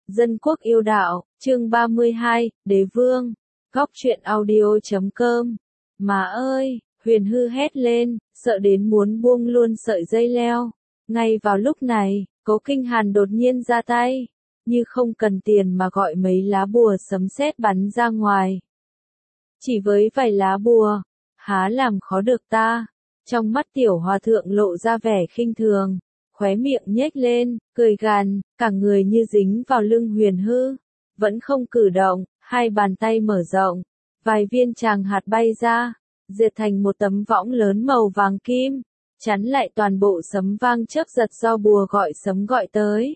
Dân quốc yêu đạo, chương 32, Đế Vương, góc truyện audio.com. Má ơi, Huyền Hư hét lên, sợ đến muốn buông luôn sợi dây leo. Ngay vào lúc này, Cố Kinh Hàn đột nhiên ra tay, như không cần tiền mà gọi mấy lá bùa sấm sét bắn ra ngoài. Chỉ với vài lá bùa, há làm khó được ta. Trong mắt tiểu hòa thượng lộ ra vẻ khinh thường, khóe miệng nhếch lên, cười gằn, cả người như dính vào lưng Huyền Hư, vẫn không cử động, hai bàn tay mở rộng, vài viên tràng hạt bay ra, diệt thành một tấm võng lớn màu vàng kim, chắn lại toàn bộ sấm vang chớp giật do bùa gọi sấm gọi tới.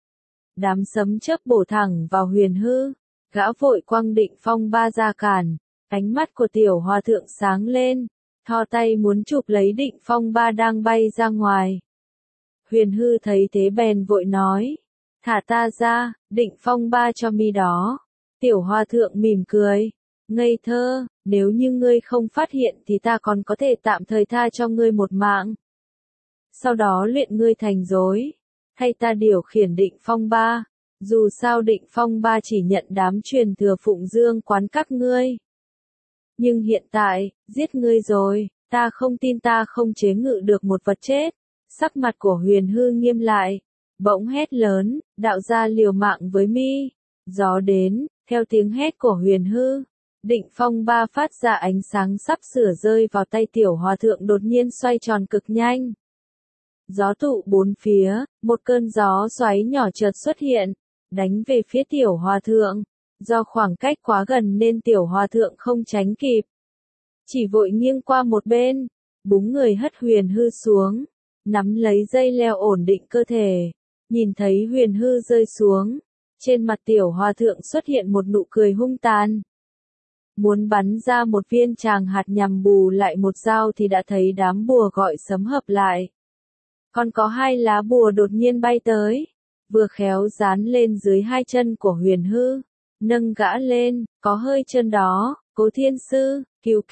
Đám sấm chớp bổ thẳng vào Huyền Hư, gã vội quăng Định Phong Ba ra cản, ánh mắt của tiểu hòa thượng sáng lên, thò tay muốn chụp lấy Định Phong Ba đang bay ra ngoài. Huyền Hư thấy thế bèn vội nói, thả ta ra, Định Phong Ba cho mi đó. Tiểu hòa thượng mỉm cười, ngây thơ, nếu như ngươi không phát hiện thì ta còn có thể tạm thời tha cho ngươi một mạng. Sau đó luyện ngươi thành rối, hay ta điều khiển Định Phong Ba, dù sao Định Phong Ba chỉ nhận đám truyền thừa Phụng Dương quán các ngươi. Nhưng hiện tại, giết ngươi rồi, ta không tin ta không chế ngự được một vật chết. Sắc mặt của Huyền Hư nghiêm lại, bỗng hét lớn, đạo gia liều mạng với mi. Gió đến, theo tiếng hét của Huyền Hư, Định Phong Ba phát ra ánh sáng sắp sửa rơi vào tay tiểu hòa thượng đột nhiên xoay tròn cực nhanh. Gió tụ bốn phía, một cơn gió xoáy nhỏ chợt xuất hiện, đánh về phía tiểu hòa thượng. Do khoảng cách quá gần nên tiểu hòa thượng không tránh kịp, chỉ vội nghiêng qua một bên, búng người hất Huyền Hư xuống, nắm lấy dây leo ổn định cơ thể. Nhìn thấy Huyền Hư rơi xuống, trên mặt tiểu hòa thượng xuất hiện một nụ cười hung tàn. Muốn bắn ra một viên tràng hạt nhằm bù lại một dao thì đã thấy đám bùa gọi sấm hợp lại. Còn có hai lá bùa đột nhiên bay tới, vừa khéo dán lên dưới hai chân của Huyền Hư, nâng gã lên, có hơi chân đó, Cố Thiên Sư,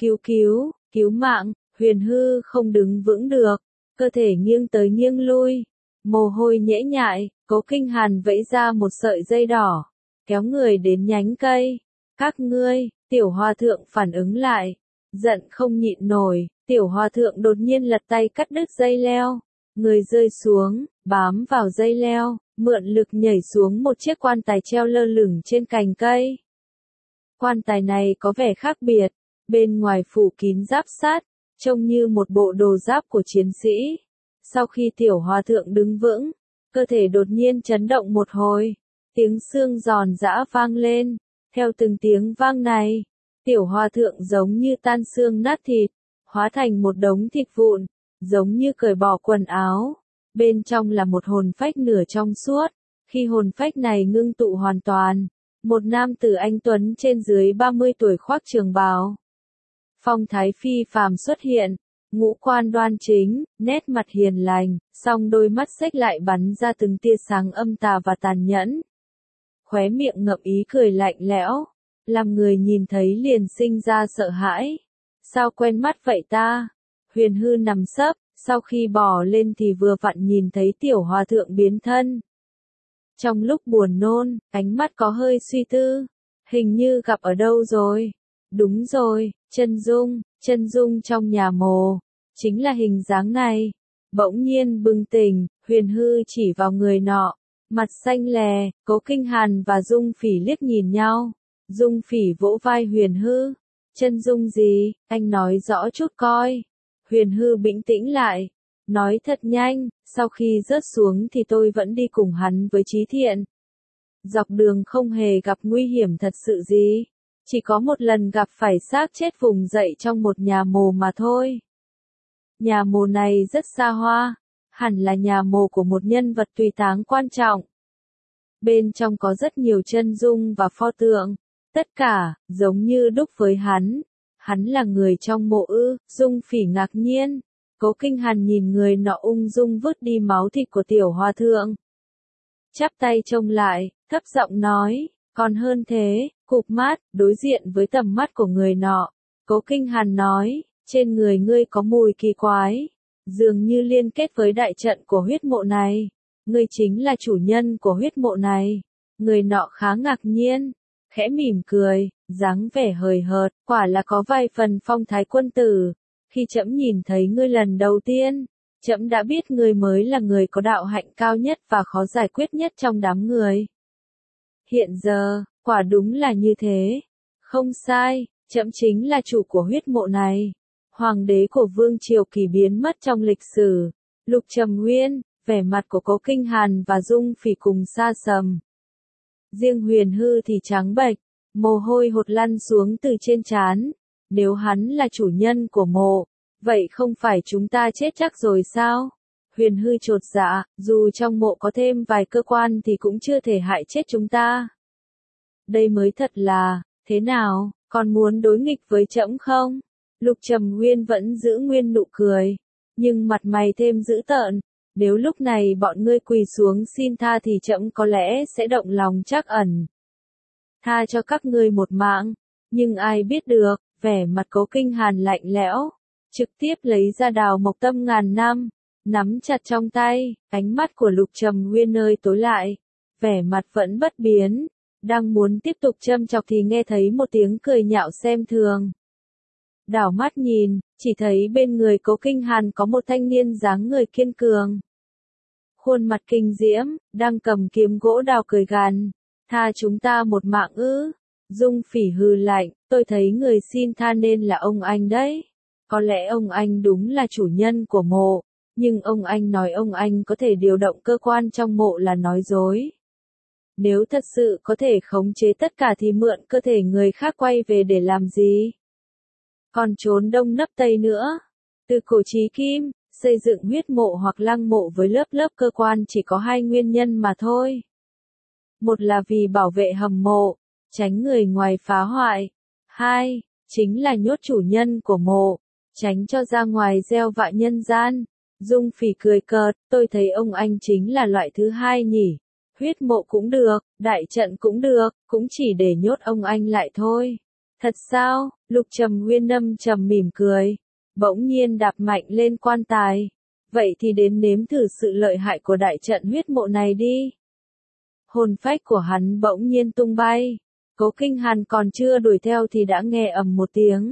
cứu mạng. Huyền Hư không đứng vững được, cơ thể nghiêng tới nghiêng lui, mồ hôi nhễ nhại. Cố Kinh Hàn vẫy ra một sợi dây đỏ, kéo người đến nhánh cây. Các ngươi, tiểu hòa thượng phản ứng lại, giận không nhịn nổi, tiểu hòa thượng đột nhiên lật tay cắt đứt dây leo, người rơi xuống, bám vào dây leo, mượn lực nhảy xuống một chiếc quan tài treo lơ lửng trên cành cây. Quan tài này có vẻ khác biệt, bên ngoài phủ kín giáp sắt, trông như một bộ đồ giáp của chiến sĩ. Sau khi tiểu hòa thượng đứng vững, cơ thể đột nhiên chấn động một hồi, tiếng xương giòn giã vang lên. Theo từng tiếng vang này, tiểu hòa thượng giống như tan xương nát thịt, hóa thành một đống thịt vụn, giống như cởi bỏ quần áo. Bên trong là một hồn phách nửa trong suốt. Khi hồn phách này ngưng tụ hoàn toàn, một nam tử anh tuấn trên dưới 30 tuổi khoác trường bào, phong thái phi phàm xuất hiện, ngũ quan đoan chính, nét mặt hiền lành, song đôi mắt xếch lại bắn ra từng tia sáng âm tà và tàn nhẫn. Khóe miệng ngậm ý cười lạnh lẽo, làm người nhìn thấy liền sinh ra sợ hãi. Sao quen mắt vậy ta? Huyền Hư nằm sấp, sau khi bò lên thì vừa vặn nhìn thấy tiểu hòa thượng biến thân. Trong lúc buồn nôn, ánh mắt có hơi suy tư, hình như gặp ở đâu rồi. Đúng rồi, chân dung trong nhà mồ, chính là hình dáng này. Bỗng nhiên bừng tỉnh, Huyền Hư chỉ vào người nọ, mặt xanh lè. Cố Kinh Hàn và Dung Phỉ liếc nhìn nhau. Dung Phỉ vỗ vai Huyền Hư, chân dung gì, anh nói rõ chút coi. Huyền Hư bình tĩnh lại, nói thật nhanh, sau khi rớt xuống thì tôi vẫn đi cùng hắn với Chí Thiện. Dọc đường không hề gặp nguy hiểm thật sự gì, chỉ có một lần gặp phải xác chết vùng dậy trong một nhà mồ mà thôi. Nhà mồ này rất xa hoa, hẳn là nhà mồ của một nhân vật tùy táng quan trọng. Bên trong có rất nhiều chân dung và pho tượng, tất cả giống như đúc với hắn. Hắn là người trong mộ ư? Dung Phỉ ngạc nhiên. Cố Kinh Hàn nhìn người nọ ung dung vứt đi máu thịt của tiểu hòa thượng, chắp tay trông lại, thấp giọng nói, còn hơn thế. Cụp mắt, đối diện với tầm mắt của người nọ, Cố Kinh Hàn nói, trên người ngươi có mùi kỳ quái, dường như liên kết với đại trận của huyết mộ này. Ngươi chính là chủ nhân của huyết mộ này. Người nọ khá ngạc nhiên, khẽ mỉm cười, dáng vẻ hời hợt, quả là có vài phần phong thái quân tử. Khi trẫm nhìn thấy ngươi lần đầu tiên, trẫm đã biết ngươi mới là người có đạo hạnh cao nhất và khó giải quyết nhất trong đám người. Hiện giờ, quả đúng là như thế. Không sai, trẫm chính là chủ của huyết mộ này. Hoàng đế của Vương Triều Kỳ biến mất trong lịch sử. Lục Trầm Nguyên, vẻ mặt của Cố Kinh Hàn và Dung Phỉ cùng xa sầm. Riêng Huyền Hư thì trắng bệch, mồ hôi hột lăn xuống từ trên trán. Nếu hắn là chủ nhân của mộ, vậy không phải chúng ta chết chắc rồi sao? Huyền Hư chột dạ, dù trong mộ có thêm vài cơ quan thì cũng chưa thể hại chết chúng ta. Đây mới thật là, thế nào, còn muốn đối nghịch với trẫm không? Lục Trầm Nguyên vẫn giữ nguyên nụ cười, nhưng mặt mày thêm dữ tợn. Nếu lúc này bọn ngươi quỳ xuống xin tha thì trẫm có lẽ sẽ động lòng trắc ẩn. Tha cho các ngươi một mạng, nhưng ai biết được, vẻ mặt Cố Kinh Hàn lạnh lẽo, trực tiếp lấy ra đào mộc tâm ngàn năm, nắm chặt trong tay, ánh mắt của Lục Trầm Nguyên nơi tối lại, vẻ mặt vẫn bất biến, đang muốn tiếp tục châm chọc thì nghe thấy một tiếng cười nhạo xem thường. Đảo mắt nhìn, chỉ thấy bên người Cố Kinh Hàn có một thanh niên dáng người kiên cường. Khuôn mặt kinh diễm, đang cầm kiếm gỗ đào cười gằn, tha chúng ta một mạng ư? Dung Phỉ hừ lạnh, tôi thấy người xin tha nên là ông anh đấy. Có lẽ ông anh đúng là chủ nhân của mộ, nhưng ông anh nói ông anh có thể điều động cơ quan trong mộ là nói dối. Nếu thật sự có thể khống chế tất cả thì mượn cơ thể người khác quay về để làm gì? Còn trốn đông nấp tây nữa. Từ cổ chí kim, xây dựng huyết mộ hoặc lăng mộ với lớp lớp cơ quan chỉ có hai nguyên nhân mà thôi. Một là vì bảo vệ hầm mộ, tránh người ngoài phá hoại. Hai, chính là nhốt chủ nhân của mộ, tránh cho ra ngoài gieo vạ nhân gian. Dung Phỉ cười cợt, tôi thấy ông anh chính là loại thứ hai nhỉ. Huyết mộ cũng được, đại trận cũng được, cũng chỉ để nhốt ông anh lại thôi. Thật sao? Lục Trầm Nguyên trầm mỉm cười, bỗng nhiên đạp mạnh lên quan tài. Vậy thì đến nếm thử sự lợi hại của đại trận huyết mộ này đi. Hồn phách của hắn bỗng nhiên tung bay. Cố Kinh Hàn còn chưa đuổi theo thì đã nghe ầm một tiếng.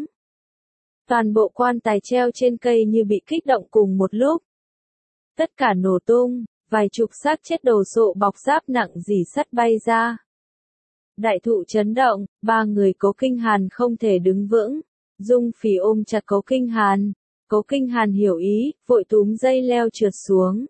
Toàn bộ quan tài treo trên cây như bị kích động cùng một lúc. Tất cả nổ tung, vài chục xác chết đồ sộ bọc giáp nặng dỉ sắt bay ra. Đại thụ chấn động, ba người Cố Kinh Hàn không thể đứng vững. Dung Phỉ ôm chặt Cố Kinh Hàn. Cố Kinh Hàn hiểu ý, vội túm dây leo trượt xuống.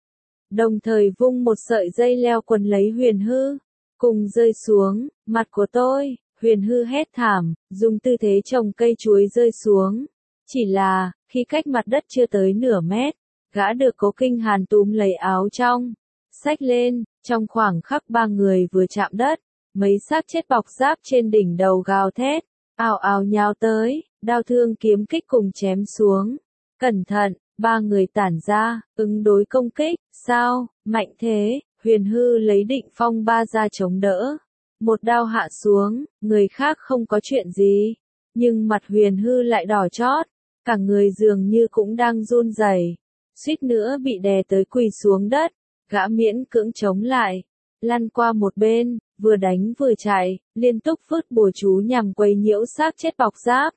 Đồng thời vung một sợi dây leo quấn lấy Huyền Hư. Cùng rơi xuống, mặt của tôi, Huyền Hư hét thảm, dùng tư thế trồng cây chuối rơi xuống. Chỉ là, khi cách mặt đất chưa tới nửa mét, gã được Cố Kinh Hàn túm lấy áo trong, xách lên, trong khoảng khắc ba người vừa chạm đất, mấy xác chết bọc giáp trên đỉnh đầu gào thét, ào ào nhào tới, đao thương kiếm kích cùng chém xuống. Cẩn thận, ba người tản ra, ứng đối công kích, sao, mạnh thế, Huyền Hư lấy Định Phong ba ra chống đỡ. Một đao hạ xuống, người khác không có chuyện gì, nhưng mặt Huyền Hư lại đỏ chót, cả người dường như cũng đang run rẩy, suýt nữa bị đè tới quỳ xuống đất, gã miễn cưỡng chống lại, lăn qua một bên, vừa đánh vừa chạy, liên tục vứt bùa chú nhằm quấy nhiễu xác chết bọc giáp.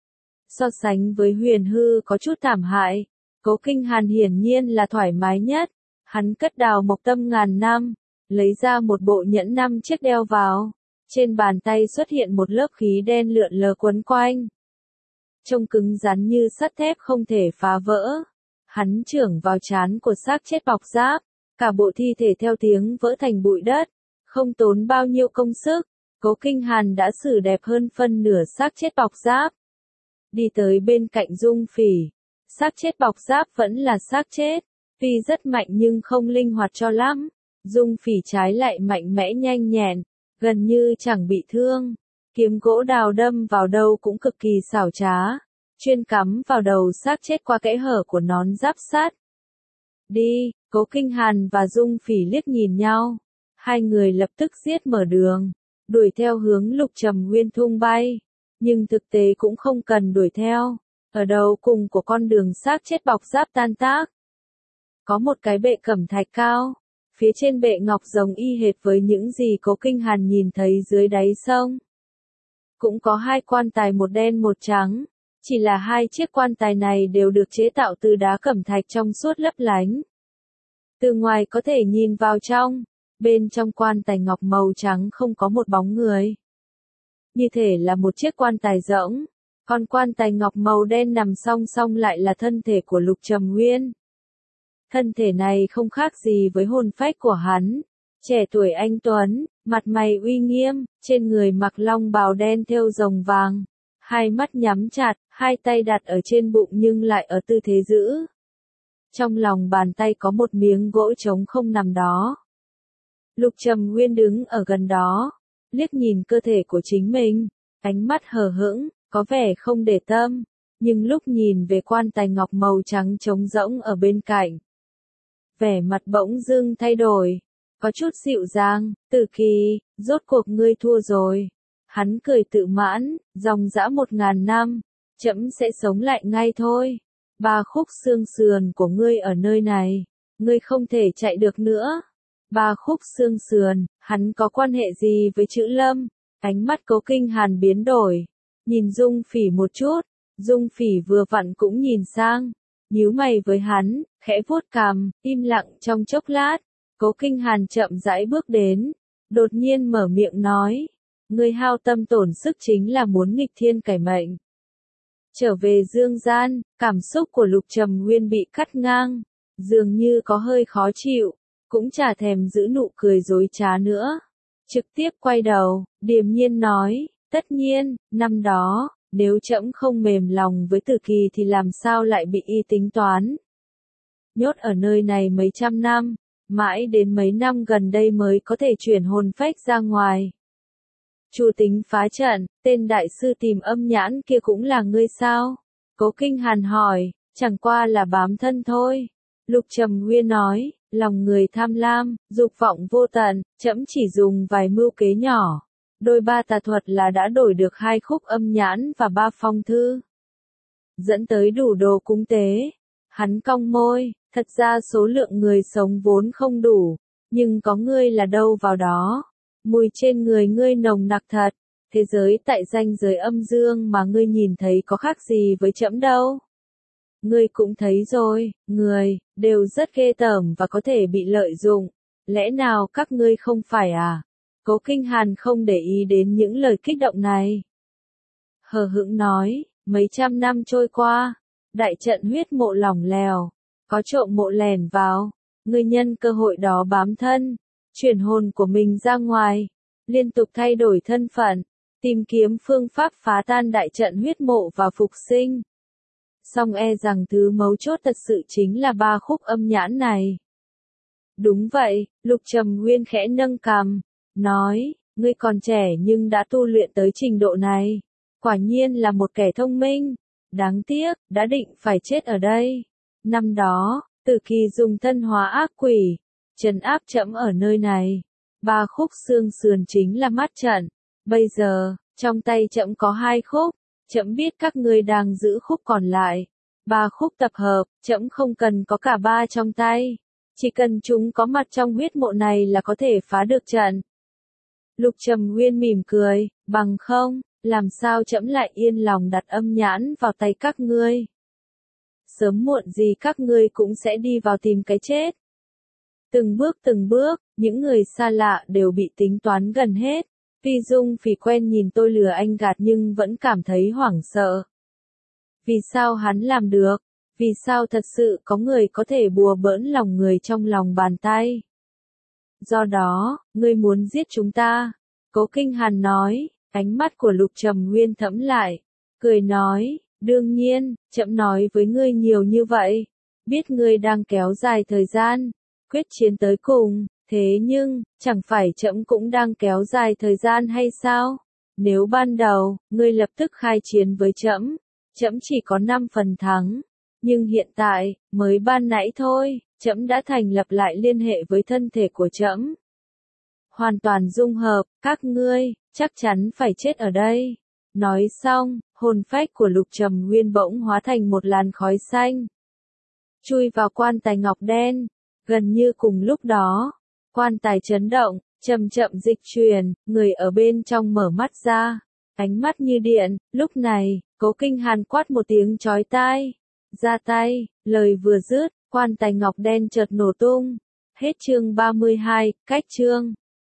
So sánh với Huyền Hư có chút thảm hại, Cố Kinh Hàn hiển nhiên là thoải mái nhất. Hắn cất đào mộc tâm ngàn năm, lấy ra một bộ nhẫn 5 chiếc đeo vào. Trên bàn tay xuất hiện một lớp khí đen lượn lờ quấn quanh. Trông cứng rắn như sắt thép không thể phá vỡ. Hắn chưởng vào trán của xác chết bọc giáp, cả bộ thi thể theo tiếng vỡ thành bụi đất. Không tốn bao nhiêu công sức, Cố Kinh Hàn đã xử đẹp hơn phân nửa xác chết bọc giáp. Đi tới bên cạnh Dung Phỉ, xác chết bọc giáp vẫn là xác chết. Tuy rất mạnh nhưng không linh hoạt cho lắm. Dung Phỉ trái lại mạnh mẽ nhanh nhẹn, gần như chẳng bị thương. Kiếm gỗ đào đâm vào đâu cũng cực kỳ xảo trá, chuyên cắm vào đầu xác chết qua kẽ hở của nón giáp sắt. Đi, Cố Kinh Hàn và Dung Phỉ liếc nhìn nhau. Hai người lập tức giết mở đường, đuổi theo hướng Lục Trầm Nguyên tung bay. Nhưng thực tế cũng không cần đuổi theo. Ở đầu cùng của con đường xác chết bọc giáp tan tác, có một cái bệ cẩm thạch cao, Phía trên bệ ngọc giống y hệt với những gì Cố Kinh Hàn nhìn thấy dưới đáy sông. Cũng có hai quan tài một đen một trắng, chỉ là hai chiếc quan tài này đều được chế tạo từ đá cẩm thạch trong suốt lấp lánh. Từ ngoài có thể nhìn vào trong, bên trong quan tài ngọc màu trắng không có một bóng người. Như thể là một chiếc quan tài rỗng, còn quan tài ngọc màu đen nằm song song lại là thân thể của Lục Trầm Nguyên. Thân thể này không khác gì với hồn phách của hắn, trẻ tuổi anh tuấn, mặt mày uy nghiêm, trên người mặc long bào đen thêu rồng vàng, hai mắt nhắm chặt, hai tay đặt ở trên bụng nhưng lại ở tư thế giữ. Trong lòng bàn tay có một miếng gỗ trống không nằm đó. Lục Trầm Nguyên đứng ở gần đó, liếc nhìn cơ thể của chính mình, ánh mắt hờ hững, có vẻ không để tâm, nhưng lúc nhìn về quan tài ngọc màu trắng trống rỗng ở bên cạnh, vẻ mặt bỗng dưng thay đổi, có chút dịu dàng. Tử Kỳ, rốt cuộc ngươi thua rồi. Hắn cười tự mãn, dòng dã 1000 năm, trẫm sẽ sống lại ngay thôi. 3 khúc xương sườn của ngươi ở nơi này, ngươi không thể chạy được nữa. 3 khúc xương sườn, hắn có quan hệ gì với chữ Lâm? Ánh mắt Cố Kinh Hàn biến đổi, nhìn Dung Phỉ một chút, Dung Phỉ vừa vặn cũng nhìn sang, nhíu mày với hắn, khẽ vuốt cằm, im lặng trong chốc lát. Cố Kinh Hàn chậm rãi bước đến, đột nhiên mở miệng nói, ngươi hao tâm tổn sức chính là muốn nghịch thiên cải mệnh. Trở về dương gian, cảm xúc của Lục Trầm Nguyên bị cắt ngang, dường như có hơi khó chịu, cũng chả thèm giữ nụ cười dối trá nữa. Trực tiếp quay đầu, điềm nhiên nói, tất nhiên, năm đó, nếu trẫm không mềm lòng với Tử Kỳ thì làm sao lại bị y tính toán. Nhốt ở nơi này mấy trăm năm, mãi đến mấy năm gần đây mới có thể chuyển hồn phách ra ngoài. Chu tính phá trận, tên đại sư tìm âm nhãn kia cũng là ngươi sao? Cố Kinh Hàn hỏi, chẳng qua là bám thân thôi. Lục Trầm Nguyên nói, lòng người tham lam, dục vọng vô tận, trẫm chỉ dùng vài mưu kế nhỏ. Đôi 3 tà thuật là đã đổi được 2 khúc âm nhãn và 3 phong thư. Dẫn tới đủ đồ cúng tế. Hắn cong môi, thật ra số lượng người sống vốn không đủ, nhưng có ngươi là đâu vào đó. Mùi trên người ngươi nồng nặc thật, thế giới tại ranh giới âm dương mà ngươi nhìn thấy có khác gì với trẫm đâu. Ngươi cũng thấy rồi, người, đều rất ghê tởm và có thể bị lợi dụng, lẽ nào các ngươi không phải à? Cố Kinh Hàn không để ý đến những lời kích động này. Hờ hững nói, mấy trăm năm trôi qua, đại trận huyết mộ lỏng lẻo, có trộm mộ lẻn vào, ngươi nhân cơ hội đó bám thân, chuyển hồn của mình ra ngoài, liên tục thay đổi thân phận, tìm kiếm phương pháp phá tan đại trận huyết mộ và phục sinh. Song e rằng thứ mấu chốt thật sự chính là 3 khúc âm nhãn này. Đúng vậy, Lục Trầm Nguyên khẽ nâng cằm, nói, ngươi còn trẻ nhưng đã tu luyện tới trình độ này, quả nhiên là một kẻ thông minh. Đáng tiếc, đã định phải chết ở đây. Năm đó, Tử Kỳ dùng thân hóa ác quỷ, trấn áp trẫm ở nơi này. 3 khúc xương sườn chính là mắt trận. Bây giờ, trong tay trẫm có 2 khúc, trẫm biết các ngươi đang giữ khúc còn lại. 3 khúc tập hợp, trẫm không cần có cả 3 trong tay. Chỉ cần chúng có mặt trong huyết mộ này là có thể phá được trận. Lục Trầm Nguyên mỉm cười, bằng không, làm sao trẫm lại yên lòng đặt âm nhãn vào tay các ngươi. Sớm muộn gì các ngươi cũng sẽ đi vào tìm cái chết. Từng bước, những người xa lạ đều bị tính toán gần hết. Vì Dung Phỉ quen nhìn tôi lừa anh gạt nhưng vẫn cảm thấy hoảng sợ. Vì sao hắn làm được? Vì sao thật sự có người có thể bùa bỡn lòng người trong lòng bàn tay? Do đó, ngươi muốn giết chúng ta. Cố Kinh Hàn nói, ánh mắt của Lục Trầm Nguyên thẫm lại, cười nói, đương nhiên, trẫm nói với ngươi nhiều như vậy, biết ngươi đang kéo dài thời gian, quyết chiến tới cùng, thế nhưng, chẳng phải trẫm cũng đang kéo dài thời gian hay sao? Nếu ban đầu, ngươi lập tức khai chiến với trẫm, trẫm chỉ có 5 phần thắng, nhưng hiện tại, mới ban nãy thôi, trẫm đã thành lập lại liên hệ với thân thể của trẫm. Hoàn toàn dung hợp, các ngươi, chắc chắn phải chết ở đây. Nói xong, hồn phách của Lục Trầm Nguyên bỗng hóa thành một làn khói xanh. Chui vào quan tài ngọc đen, gần như cùng lúc đó, Quan tài chấn động, chậm chậm dịch chuyển, người ở bên trong mở mắt ra. Ánh mắt như điện, lúc này, Cố Kinh Hàn quát một tiếng chói tai. Ra tay, lời vừa dứt, quan tài ngọc đen chợt nổ tung. Hết chương 32, cách chương.